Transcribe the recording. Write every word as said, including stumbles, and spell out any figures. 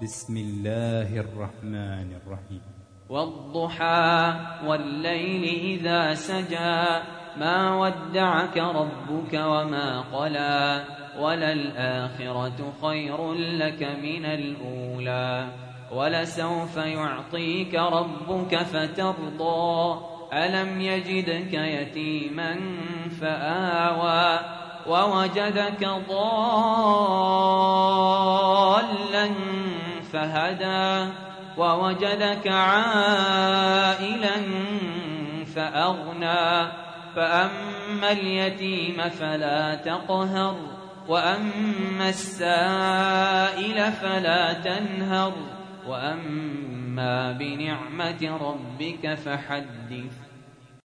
بسم الله الرحمن الرحيم. والضحى والليل إذا سجى ما ودعك ربك وما قلى وللآخرة خير لك من الأولى ولسوف يعطيك ربك فترضى ألم يجدك يتيما فآوى ووجدك ضالا فهدى ووجدك عائلا فأغنى فأما اليتيم فلا تقهر وأما السائل فلا تنهر وأما بنعمة ربك فحدث.